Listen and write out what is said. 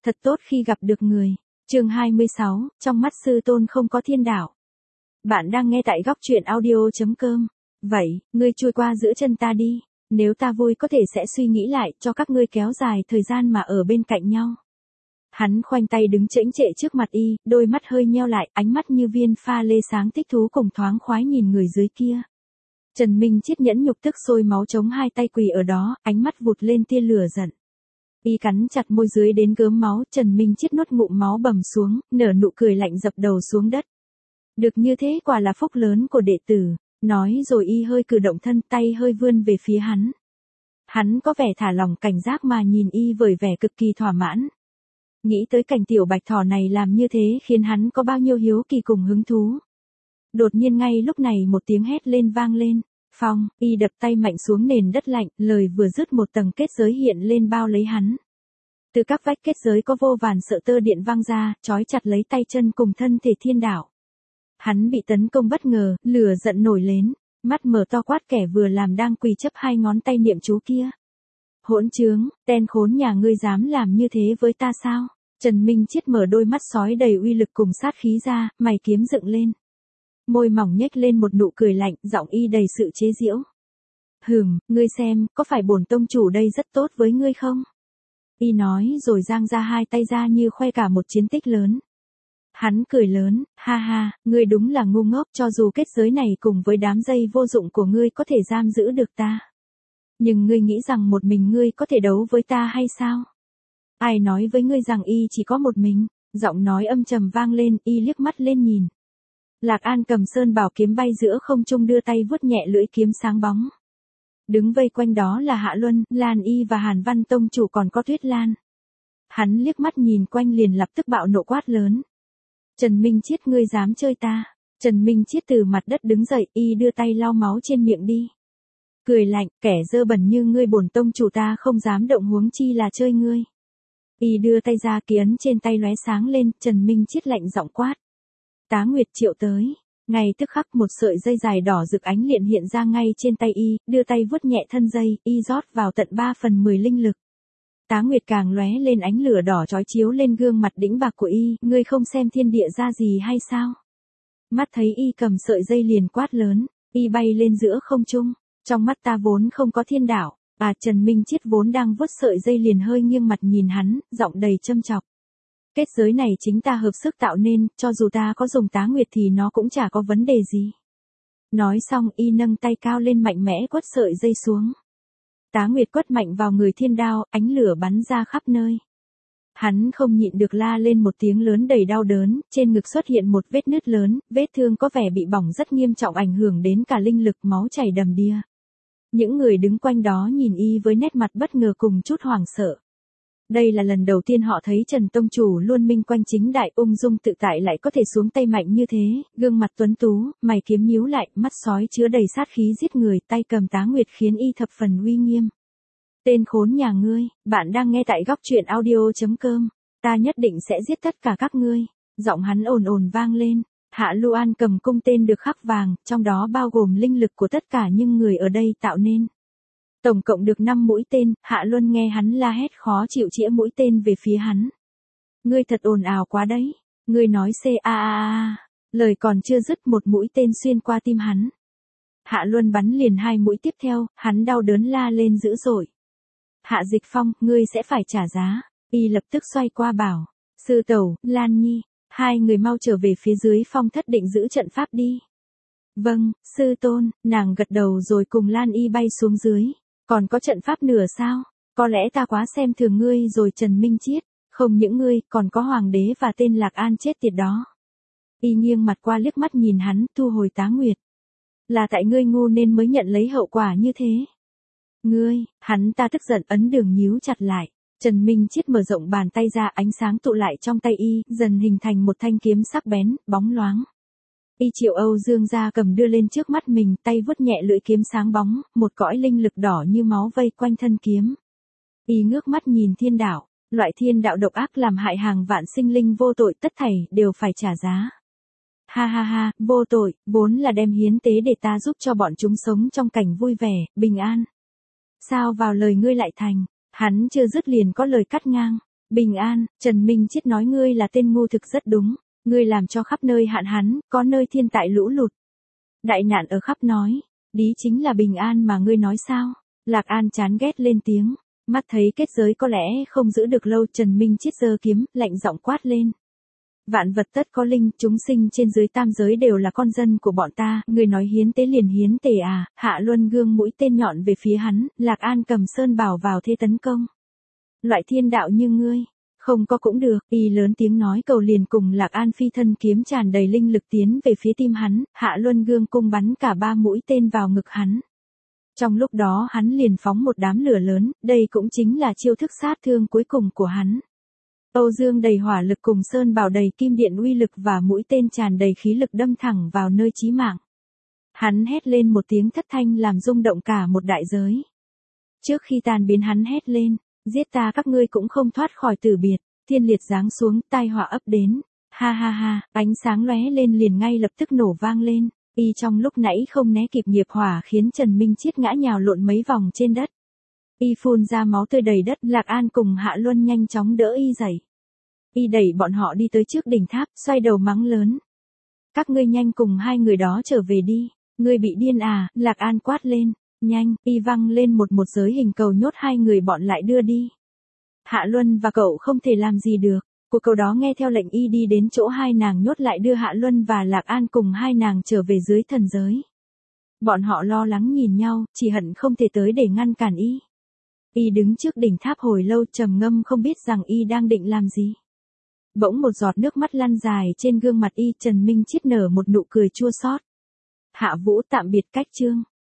Thật tốt khi gặp được người. Chương 26, trong mắt sư tôn không có thiên đạo. Bạn đang nghe tại góc truyện audio.com. Vậy, ngươi chui qua giữa chân ta đi. Nếu ta vui có thể sẽ suy nghĩ lại cho các ngươi kéo dài thời gian mà ở bên cạnh nhau. Hắn khoanh tay đứng chễnh trệ trước mặt y, đôi mắt hơi nheo lại, ánh mắt như viên pha lê sáng thích thú cùng thoáng khoái nhìn người dưới kia. Trần Minh Chiết nhẫn nhục tức sôi máu chống hai tay quỳ ở đó, ánh mắt vụt lên tia lửa giận. Y cắn chặt môi dưới đến gớm máu, Trần Minh Chiết nuốt ngụm máu bầm xuống, nở nụ cười lạnh dập đầu xuống đất. Được như thế quả là phúc lớn của đệ tử, nói rồi y hơi cử động thân, tay hơi vươn về phía hắn. Hắn có vẻ thả lỏng cảnh giác mà nhìn y với vẻ cực kỳ thỏa mãn. Nghĩ tới cảnh tiểu bạch thỏ này làm như thế khiến hắn có bao nhiêu hiếu kỳ cùng hứng thú. Đột nhiên ngay lúc này một tiếng hét lên vang lên. Phong, y đập tay mạnh xuống nền đất lạnh, lời vừa dứt một tầng kết giới hiện lên bao lấy hắn. Từ các vách kết giới có vô vàn sợi tơ điện văng ra, trói chặt lấy tay chân cùng thân thể thiên đạo. Hắn bị tấn công bất ngờ, lửa giận nổi lên, mắt mở to quát kẻ vừa làm đang quỳ chấp hai ngón tay niệm chú kia. Hỗn trướng, tên khốn nhà ngươi dám làm như thế với ta sao? Trần Minh Chiết mở đôi mắt sói đầy uy lực cùng sát khí ra, mày kiếm dựng lên. Môi mỏng nhếch lên một nụ cười lạnh, giọng y đầy sự chế giễu. Ngươi xem, có phải bổn tông chủ đây rất tốt với ngươi không? Y nói rồi giang ra hai tay ra như khoe cả một chiến tích lớn. Hắn cười lớn, ha ha, ngươi đúng là ngu ngốc, cho dù kết giới này cùng với đám dây vô dụng của ngươi có thể giam giữ được ta. Nhưng ngươi nghĩ rằng một mình ngươi có thể đấu với ta hay sao? Ai nói với ngươi rằng y chỉ có một mình? Giọng nói âm trầm vang lên, y liếc mắt lên nhìn. Lạc An cầm sơn bảo kiếm bay giữa không trung đưa tay vuốt nhẹ lưỡi kiếm sáng bóng. Đứng vây quanh đó là Hạ Luân, Lan Y và Hàn Văn tông chủ còn có Tuyết Lan. Hắn liếc mắt nhìn quanh liền lập tức bạo nộ quát lớn. Trần Minh Chiết ngươi dám chơi ta. Trần Minh Chiết từ mặt đất đứng dậy, y đưa tay lau máu trên miệng đi. Cười lạnh, kẻ dơ bẩn như ngươi bổn tông chủ ta không dám động huống chi là chơi ngươi. Y đưa tay ra, ký ấn trên tay lóe sáng lên, Trần Minh Chiết lạnh giọng quát. Tá Nguyệt triệu tới. Ngay tức khắc một sợi dây dài đỏ rực ánh liền hiện ra ngay trên tay y, đưa tay vuốt nhẹ thân dây, y rót vào tận 3/10 linh lực. Tá Nguyệt càng lóe lên ánh lửa đỏ chói chiếu lên gương mặt đĩnh bạc của y, ngươi không xem thiên địa ra gì hay sao? Mắt thấy y cầm sợi dây liền quát lớn, y bay lên giữa không trung, trong mắt ta vốn không có thiên đạo. Trần Minh Chiết vốn đang vuốt sợi dây liền hơi nghiêng mặt nhìn hắn, giọng đầy châm chọc. Kết giới này chính ta hợp sức tạo nên, cho dù ta có dùng Tá Nguyệt thì nó cũng chả có vấn đề gì. Nói xong y nâng tay cao lên mạnh mẽ quất sợi dây xuống. Tá Nguyệt quất mạnh vào người thiên đao, ánh lửa bắn ra khắp nơi. Hắn không nhịn được la lên một tiếng lớn đầy đau đớn, trên ngực xuất hiện một vết nứt lớn, vết thương có vẻ bị bỏng rất nghiêm trọng ảnh hưởng đến cả linh lực, máu chảy đầm đìa. Những người đứng quanh đó nhìn y với nét mặt bất ngờ cùng chút hoảng sợ. Đây là lần đầu tiên họ thấy Trần Tông Chủ luôn minh quanh chính đại ung dung tự tại lại có thể xuống tay mạnh như thế, gương mặt tuấn tú, mày kiếm nhíu lại, mắt sói chứa đầy sát khí giết người, tay cầm Tá Nguyệt khiến y thập phần uy nghiêm. Tên khốn nhà ngươi, bạn đang nghe tại góc truyện audio.com, ta nhất định sẽ giết tất cả các ngươi. Giọng hắn ồn ồn vang lên, Hạ Luan cầm cung tên được khắc vàng, trong đó bao gồm linh lực của tất cả những người ở đây tạo nên. Tổng cộng được 5 mũi tên, Hạ Luân nghe hắn la hét khó chịu chĩa mũi tên về phía hắn. Ngươi thật ồn ào quá đấy, ngươi nói lời còn chưa dứt một mũi tên xuyên qua tim hắn. Hạ Luân bắn liền 2 mũi tiếp theo, hắn đau đớn la lên dữ dội. Hạ Dịch Phong, ngươi sẽ phải trả giá. Y lập tức xoay qua bảo, sư tẩu, Lan Nhi, hai người mau trở về phía dưới phong thất định giữ trận pháp đi. Vâng, sư tôn, nàng gật đầu rồi cùng Lan Y bay xuống dưới. Còn có trận pháp nửa sao? Có lẽ ta quá xem thường ngươi rồi Trần Minh Chiết, không những ngươi, còn có hoàng đế và tên Lạc An chết tiệt đó. Y nghiêng mặt qua liếc mắt nhìn hắn, thu hồi Tá Nguyệt. Là tại ngươi ngu nên mới nhận lấy hậu quả như thế. Ngươi, hắn ta tức giận ấn đường nhíu chặt lại. Trần Minh Chiết mở rộng bàn tay ra, ánh sáng tụ lại trong tay y, dần hình thành một thanh kiếm sắc bén, bóng loáng. Y triệu Âu Dương ra cầm đưa lên trước mắt mình, tay vuốt nhẹ lưỡi kiếm sáng bóng, một cõi linh lực đỏ như máu vây quanh thân kiếm. Y ngước mắt nhìn thiên đạo, loại thiên đạo độc ác làm hại hàng vạn sinh linh vô tội, tất thảy đều phải trả giá. Ha ha ha, vô tội, vốn là đem hiến tế để ta giúp cho bọn chúng sống trong cảnh vui vẻ, bình an. Sao vào lời ngươi lại thành? Hắn chưa dứt liền có lời cắt ngang. Bình an, Trần Minh Chiết nói ngươi là tên ngu thực rất đúng. Ngươi làm cho khắp nơi hạn hán, có nơi thiên tai lũ lụt. Đại nạn ở khắp nói. Đí chính là bình an mà ngươi nói sao? Lạc An chán ghét lên tiếng. Mắt thấy kết giới có lẽ không giữ được lâu, Trần Minh Chiết giơ kiếm, lạnh giọng quát lên. Vạn vật tất có linh, chúng sinh trên dưới tam giới đều là con dân của bọn ta, người nói hiến tế liền hiến tế à? Hạ Luân gương mũi tên nhọn về phía hắn, Lạc An cầm sơn bảo vào thế tấn công. Loại thiên đạo như ngươi, không có cũng được, y lớn tiếng nói cầu liền cùng Lạc An phi thân kiếm tràn đầy linh lực tiến về phía tim hắn, Hạ Luân gương cung bắn cả 3 mũi tên vào ngực hắn. Trong lúc đó hắn liền phóng một đám lửa lớn, đây cũng chính là chiêu thức sát thương cuối cùng của hắn. Âu Dương đầy hỏa lực cùng sơn bào đầy kim điện uy lực và mũi tên tràn đầy khí lực đâm thẳng vào nơi chí mạng. Hắn hét lên một tiếng thất thanh làm rung động cả một đại giới. Trước khi tan biến hắn hét lên, giết ta các ngươi cũng không thoát khỏi tử biệt, thiên liệt giáng xuống, tai họa ấp đến. Ha ha ha, ánh sáng lóe lên liền ngay lập tức nổ vang lên, y trong lúc nãy không né kịp nghiệp hỏa khiến Trần Minh Chiết ngã nhào lộn mấy vòng trên đất. Y phun ra máu tươi đầy đất, Lạc An cùng Hạ Luân nhanh chóng đỡ y dậy. Y đẩy bọn họ đi tới trước đỉnh tháp, xoay đầu mắng lớn. Các ngươi nhanh cùng hai người đó trở về đi, ngươi bị điên à? Lạc An quát lên, nhanh, y văng lên một giới hình cầu nhốt hai người bọn lại đưa đi. Hạ Luân và cậu không thể làm gì được, của cậu đó nghe theo lệnh y đi đến chỗ hai nàng nhốt lại đưa Hạ Luân và Lạc An cùng hai nàng trở về dưới thần giới. Bọn họ lo lắng nhìn nhau, chỉ hận không thể tới để ngăn cản y. Y đứng trước đỉnh tháp hồi lâu trầm ngâm không biết rằng y đang định làm gì. Bỗng một giọt nước mắt lăn dài trên gương mặt y, Trần Minh Chiết nở một nụ cười chua xót. Hạ Vũ tạm biệt cách chương.